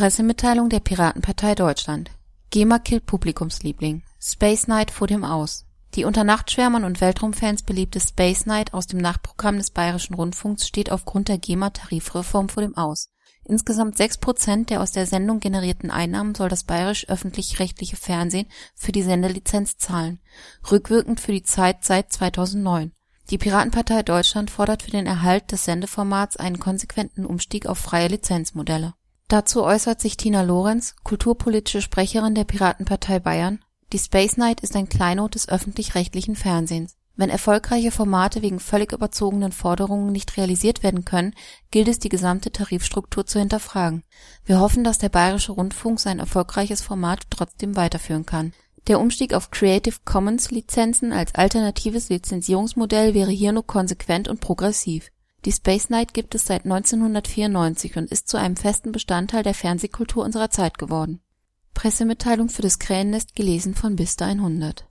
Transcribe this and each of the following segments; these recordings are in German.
Pressemitteilung der Piratenpartei Deutschland. GEMA killt Publikumsliebling. Space Night vor dem Aus. Die unter Nachtschwärmern und Weltraumfans beliebte Space Night aus dem Nachtprogramm des Bayerischen Rundfunks steht aufgrund der GEMA-Tarifreform vor dem Aus. Insgesamt 6% der aus der Sendung generierten Einnahmen soll das bayerisch-öffentlich-rechtliche Fernsehen für die Sendelizenz zahlen, rückwirkend für die Zeit seit 2009. Die Piratenpartei Deutschland fordert für den Erhalt des Sendeformats einen konsequenten Umstieg auf freie Lizenzmodelle. Dazu äußert sich Tina Lorenz, kulturpolitische Sprecherin der Piratenpartei Bayern: Die Space Night ist ein Kleinod des öffentlich-rechtlichen Fernsehens. Wenn erfolgreiche Formate wegen völlig überzogenen Forderungen nicht realisiert werden können, gilt es, die gesamte Tarifstruktur zu hinterfragen. Wir hoffen, dass der Bayerische Rundfunk sein erfolgreiches Format trotzdem weiterführen kann. Der Umstieg auf Creative Commons Lizenzen als alternatives Lizenzierungsmodell wäre hier nur konsequent und progressiv. Die Space Night gibt es seit 1994 und ist zu einem festen Bestandteil der Fernsehkultur unserer Zeit geworden. Pressemitteilung für das Krähennest, gelesen von Bista100.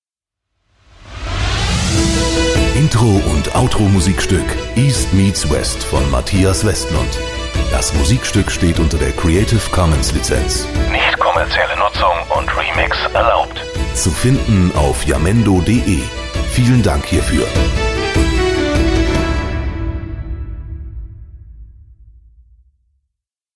Intro- und Outro-Musikstück East Meets West von Matthias Westlund. Das Musikstück steht unter der Creative Commons Lizenz. Nicht kommerzielle Nutzung und Remix erlaubt. Zu finden auf jamendo.de. Vielen Dank hierfür.